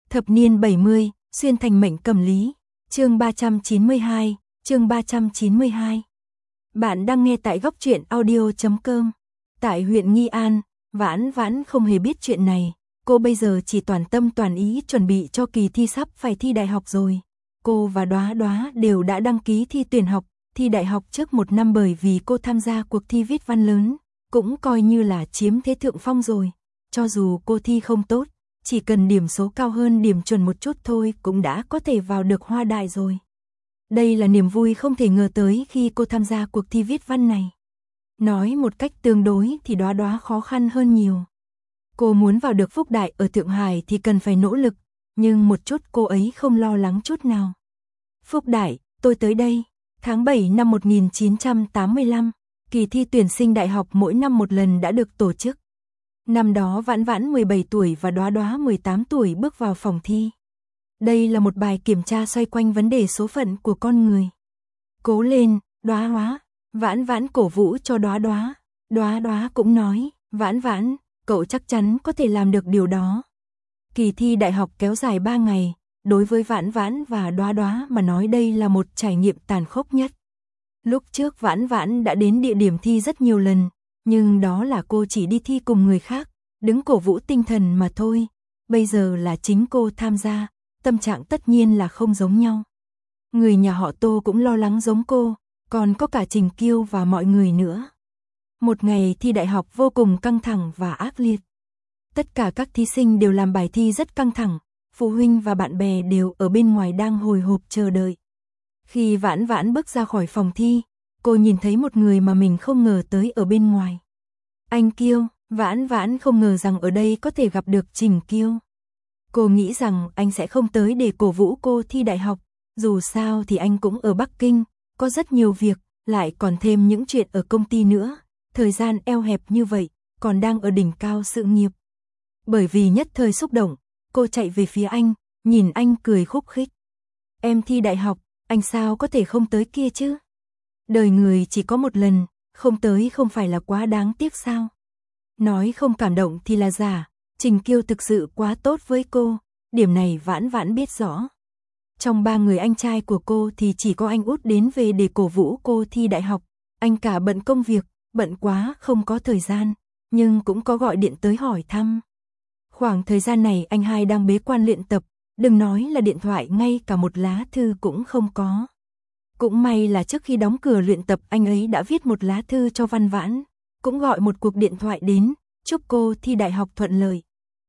Thập niên 70, xuyên thành mệnh cầm lý. Chương 392, chương 392. Bạn đang nghe tại góc truyện audio.com. Tại huyện Nghi An, Vãn Vãn không hề biết chuyện này. Cô bây giờ chỉ toàn tâm toàn ý chuẩn bị cho kỳ thi sắp phải thi đại học rồi. Cô và Đóa Đóa đều đã đăng ký thi tuyển học, thi đại học trước một năm, bởi vì cô tham gia cuộc thi viết văn lớn, cũng coi như là chiếm thế thượng phong rồi. Cho dù cô thi không tốt, chỉ cần điểm số cao hơn điểm chuẩn một chút thôi cũng đã có thể vào được Hoa Đại rồi. Đây là niềm vui không thể ngờ tới khi cô tham gia cuộc thi viết văn này. Nói một cách tương đối thì Đóa Đóa khó khăn hơn nhiều. Cô muốn vào được Phúc Đại ở Thượng Hải thì cần phải nỗ lực, nhưng một chút cô ấy không lo lắng chút nào. Phúc Đại, tôi tới đây. Tháng 7 năm 1985, kỳ thi tuyển sinh đại học mỗi năm một lần đã được tổ chức. Năm đó Vãn Vãn 17 tuổi và Đóa Đóa 18 tuổi bước vào phòng thi. Đây là một bài kiểm tra xoay quanh vấn đề số phận của con người. Cố lên, Đóa Đóa. Vãn Vãn cổ vũ cho Đóa Đóa. Đóa Đóa cũng nói, Vãn Vãn, cậu chắc chắn có thể làm được điều đó. Kỳ thi đại học kéo dài 3 ngày, đối với Vãn Vãn và Đóa Đóa mà nói đây là một trải nghiệm tàn khốc nhất. Lúc trước Vãn Vãn đã đến địa điểm thi rất nhiều lần, nhưng đó là cô chỉ đi thi cùng người khác, đứng cổ vũ tinh thần mà thôi. Bây giờ là chính cô tham gia, tâm trạng tất nhiên là không giống nhau. Người nhà họ Tô cũng lo lắng giống cô, còn có cả Trình Kiêu và mọi người nữa. Một ngày thi đại học vô cùng căng thẳng và ác liệt. Tất cả các thí sinh đều làm bài thi rất căng thẳng, phụ huynh và bạn bè đều ở bên ngoài đang hồi hộp chờ đợi. Khi Vãn Vãn bước ra khỏi phòng thi, cô nhìn thấy một người mà mình không ngờ tới ở bên ngoài. Anh Kiêu. Vãn Vãn không ngờ rằng ở đây có thể gặp được Trình Kiêu. Cô nghĩ rằng anh sẽ không tới để cổ vũ cô thi đại học, dù sao thì anh cũng ở Bắc Kinh, có rất nhiều việc, lại còn thêm những chuyện ở công ty nữa, thời gian eo hẹp như vậy, còn đang ở đỉnh cao sự nghiệp. Bởi vì nhất thời xúc động, cô chạy về phía anh, nhìn anh cười khúc khích. Em thi đại học, anh sao có thể không tới kia chứ? Đời người chỉ có một lần, không tới không phải là quá đáng tiếc sao? Nói không cảm động thì là giả, Trình Kiêu thực sự quá tốt với cô, điểm này Vãn Vãn biết rõ. Trong 3 người anh trai của cô thì chỉ có anh út đến về để cổ vũ cô thi đại học, anh cả bận công việc, bận quá không có thời gian, nhưng cũng có gọi điện tới hỏi thăm. Khoảng thời gian này anh hai đang bế quan luyện tập, đừng nói là điện thoại, ngay cả một lá thư cũng không có. Cũng may là trước khi đóng cửa luyện tập anh ấy đã viết một lá thư cho Văn Vãn, cũng gọi một cuộc điện thoại đến, chúc cô thi đại học thuận lợi.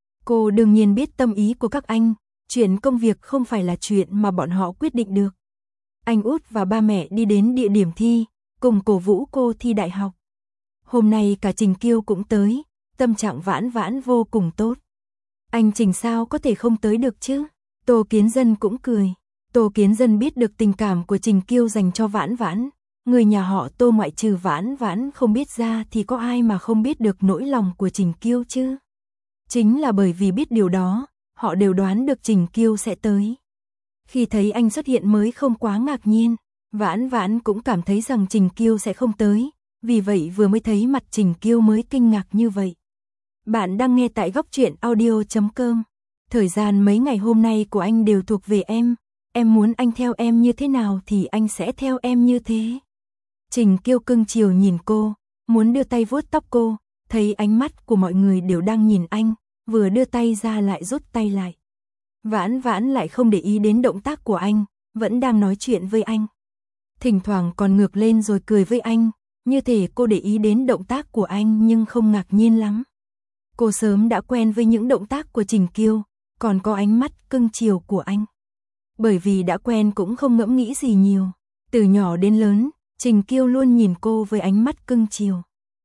Cô đương nhiên biết tâm ý của các anh, chuyện công việc không phải là chuyện mà bọn họ quyết định được. Anh út và ba mẹ đi đến địa điểm thi, cùng cổ vũ cô thi đại học. Hôm nay cả Trình Kiêu cũng tới, tâm trạng Vãn Vãn vô cùng tốt. Anh Trình sao có thể không tới được chứ? Tô Kiến Dân cũng cười. Tô Kiến Dân biết được tình cảm của Trình Kiêu dành cho Vãn Vãn. Người nhà họ Tô ngoại trừ Vãn Vãn không biết ra thì có ai mà không biết được nỗi lòng của Trình Kiêu chứ? Chính là bởi vì biết điều đó, họ đều đoán được Trình Kiêu sẽ tới. Khi thấy anh xuất hiện mới không quá ngạc nhiên, Vãn Vãn cũng cảm thấy rằng Trình Kiêu sẽ không tới, vì vậy vừa mới thấy mặt Trình Kiêu mới kinh ngạc như vậy. Bạn đang nghe tại góc truyện audio.com. Thời gian mấy ngày hôm nay của anh đều thuộc về em muốn anh theo em như thế nào thì anh sẽ theo em như thế. Trình Kiêu cưng chiều nhìn cô, muốn đưa tay vuốt tóc cô, thấy ánh mắt của mọi người đều đang nhìn anh, vừa đưa tay ra lại rút tay lại. Vãn Vãn lại không để ý đến động tác của anh, vẫn đang nói chuyện với anh. Thỉnh thoảng còn ngược lên rồi cười với anh, như thể cô để ý đến động tác của anh nhưng không ngạc nhiên lắm. Cô sớm đã quen với những động tác của Trình Kiêu, còn có ánh mắt cưng chiều của anh. Bởi vì đã quen cũng không ngẫm nghĩ gì nhiều, từ nhỏ đến lớn, Trình Kiêu luôn nhìn cô với ánh mắt cưng chiều.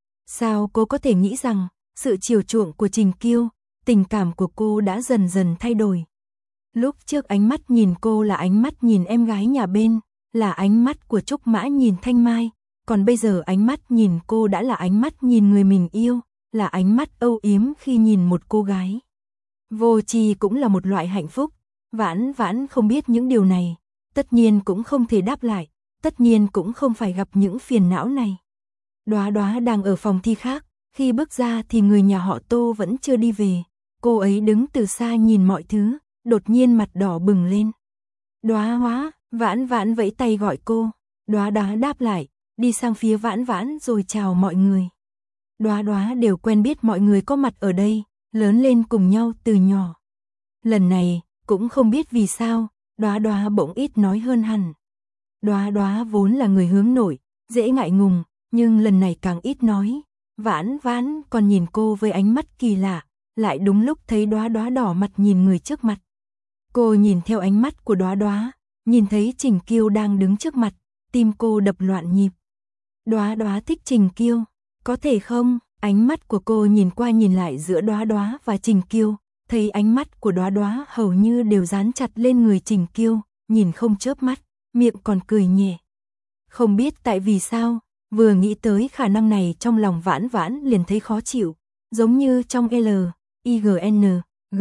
Sao cô có thể nghĩ rằng, sự chiều chuộng của Trình Kiêu, tình cảm của cô đã dần dần thay đổi. Lúc trước ánh mắt nhìn cô là ánh mắt nhìn em gái nhà bên, là ánh mắt của Trúc Mã nhìn Thanh Mai, còn bây giờ ánh mắt nhìn cô đã là ánh mắt nhìn người mình yêu, là ánh mắt âu yếm khi nhìn một cô gái. Vô tri cũng là một loại hạnh phúc, Vãn Vãn không biết những điều này, tất nhiên cũng không thể đáp lại, tất nhiên cũng không phải gặp những phiền não này. Đóa Đóa đang ở phòng thi khác, khi bước ra thì người nhà họ Tô vẫn chưa đi về, cô ấy đứng từ xa nhìn mọi thứ, đột nhiên mặt đỏ bừng lên. Đóa Hóa, Vãn Vãn vẫy tay gọi cô. Đóa Đóa đáp lại, đi sang phía Vãn Vãn rồi chào mọi người. Đóa Đóa đều quen biết mọi người có mặt ở đây, lớn lên cùng nhau từ nhỏ. Lần này, cũng không biết vì sao, Đóa Đóa bỗng ít nói hơn hẳn. Đóa Đóa vốn là người hướng nội, dễ ngại ngùng, nhưng lần này càng ít nói. Vãn Vãn còn nhìn cô với ánh mắt kỳ lạ, lại đúng lúc thấy Đóa Đóa đỏ mặt nhìn người trước mặt. Cô nhìn theo ánh mắt của Đóa Đóa, nhìn thấy Trình Kiêu đang đứng trước mặt, tim cô đập loạn nhịp. Đóa Đóa thích Trình Kiêu, có thể không? Ánh mắt của cô nhìn qua nhìn lại giữa Đóa Đóa và Trình Kiêu, thấy ánh mắt của Đóa Đóa hầu như đều dán chặt lên người Trình Kiêu, nhìn không chớp mắt, miệng còn cười nhẹ. Không biết tại vì sao, vừa nghĩ tới khả năng này trong lòng Vãn Vãn liền thấy khó chịu, giống như trong L, I G N, G,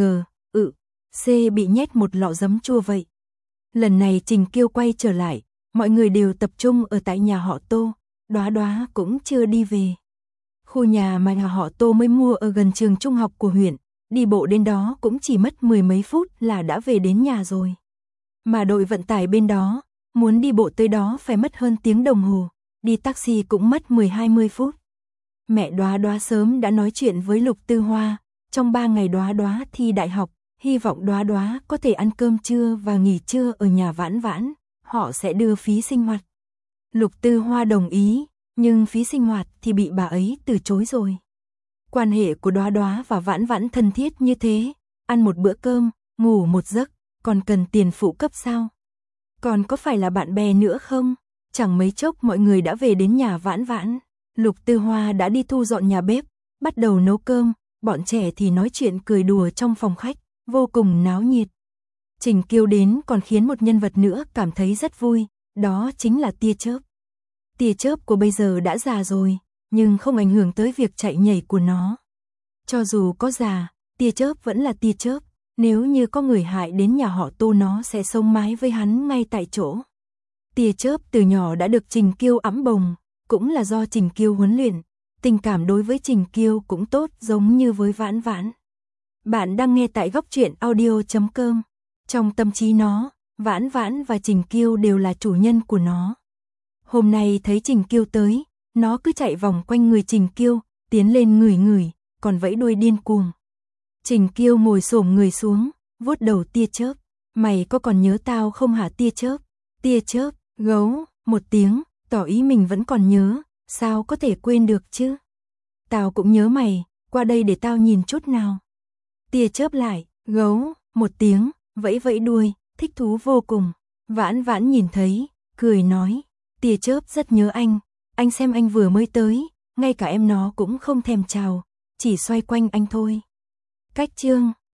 C bị nhét một lọ giấm chua vậy. Lần này Trình Kiêu quay trở lại, mọi người đều tập trung ở tại nhà họ Tô, Đóa Đóa cũng chưa đi về. Khu nhà mà nhà họ Tô mới mua ở gần trường trung học của huyện, đi bộ đến đó cũng chỉ mất 10 mấy phút là đã về đến nhà rồi. Mà đội vận tải bên đó, muốn đi bộ tới đó phải mất hơn tiếng đồng hồ, đi taxi cũng mất 10-20 phút. Mẹ Đóa Đóa sớm đã nói chuyện với Lục Tư Hoa, trong 3 ngày Đóa Đóa thi đại học, hy vọng Đóa Đóa có thể ăn cơm trưa và nghỉ trưa ở nhà Vãn Vãn, họ sẽ đưa phí sinh hoạt. Lục Tư Hoa đồng ý, nhưng phí sinh hoạt thì bị bà ấy từ chối rồi. Quan hệ của Đóa Đóa và Vãn Vãn thân thiết như thế, ăn một bữa cơm, ngủ một giấc, còn cần tiền phụ cấp sao? Còn có phải là bạn bè nữa không? Chẳng mấy chốc mọi người đã về đến nhà Vãn Vãn. Lục Tư Hoa đã đi thu dọn nhà bếp, bắt đầu nấu cơm, bọn trẻ thì nói chuyện cười đùa trong phòng khách, vô cùng náo nhiệt. Trình Kiêu đến còn khiến một nhân vật nữa cảm thấy rất vui, đó chính là Tia Chớp. Tia Chớp của bây giờ đã già rồi, nhưng không ảnh hưởng tới việc chạy nhảy của nó. Cho dù có già, Tia Chớp vẫn là Tia Chớp, nếu như có người hại đến nhà họ Tô nó sẽ sống mái với hắn ngay tại chỗ. Tia Chớp từ nhỏ đã được Trình Kiêu ẵm bồng, cũng là do Trình Kiêu huấn luyện, tình cảm đối với Trình Kiêu cũng tốt giống như với Vãn Vãn. Bạn đang nghe tại góc truyện audio.com. Trong tâm trí nó, Vãn Vãn và Trình Kiêu đều là chủ nhân của nó. Hôm nay thấy Trình Kiêu tới, nó cứ chạy vòng quanh người Trình Kiêu, tiến lên ngửi ngửi, còn vẫy đuôi điên cuồng. Trình Kiêu ngồi xổm người xuống, vuốt đầu Tia Chớp. Mày có còn nhớ tao không hả Tia Chớp? Tia Chớp, gấu, một tiếng, tỏ ý mình vẫn còn nhớ, sao có thể quên được chứ? Tao cũng nhớ mày, qua đây để tao nhìn chút nào. Tia Chớp lại, gấu, một tiếng, vẫy vẫy đuôi, thích thú vô cùng. Vãn Vãn nhìn thấy, cười nói, Tia Chớp rất nhớ anh xem anh vừa mới tới, ngay cả em nó cũng không thèm chào, chỉ xoay quanh anh thôi. Cách chương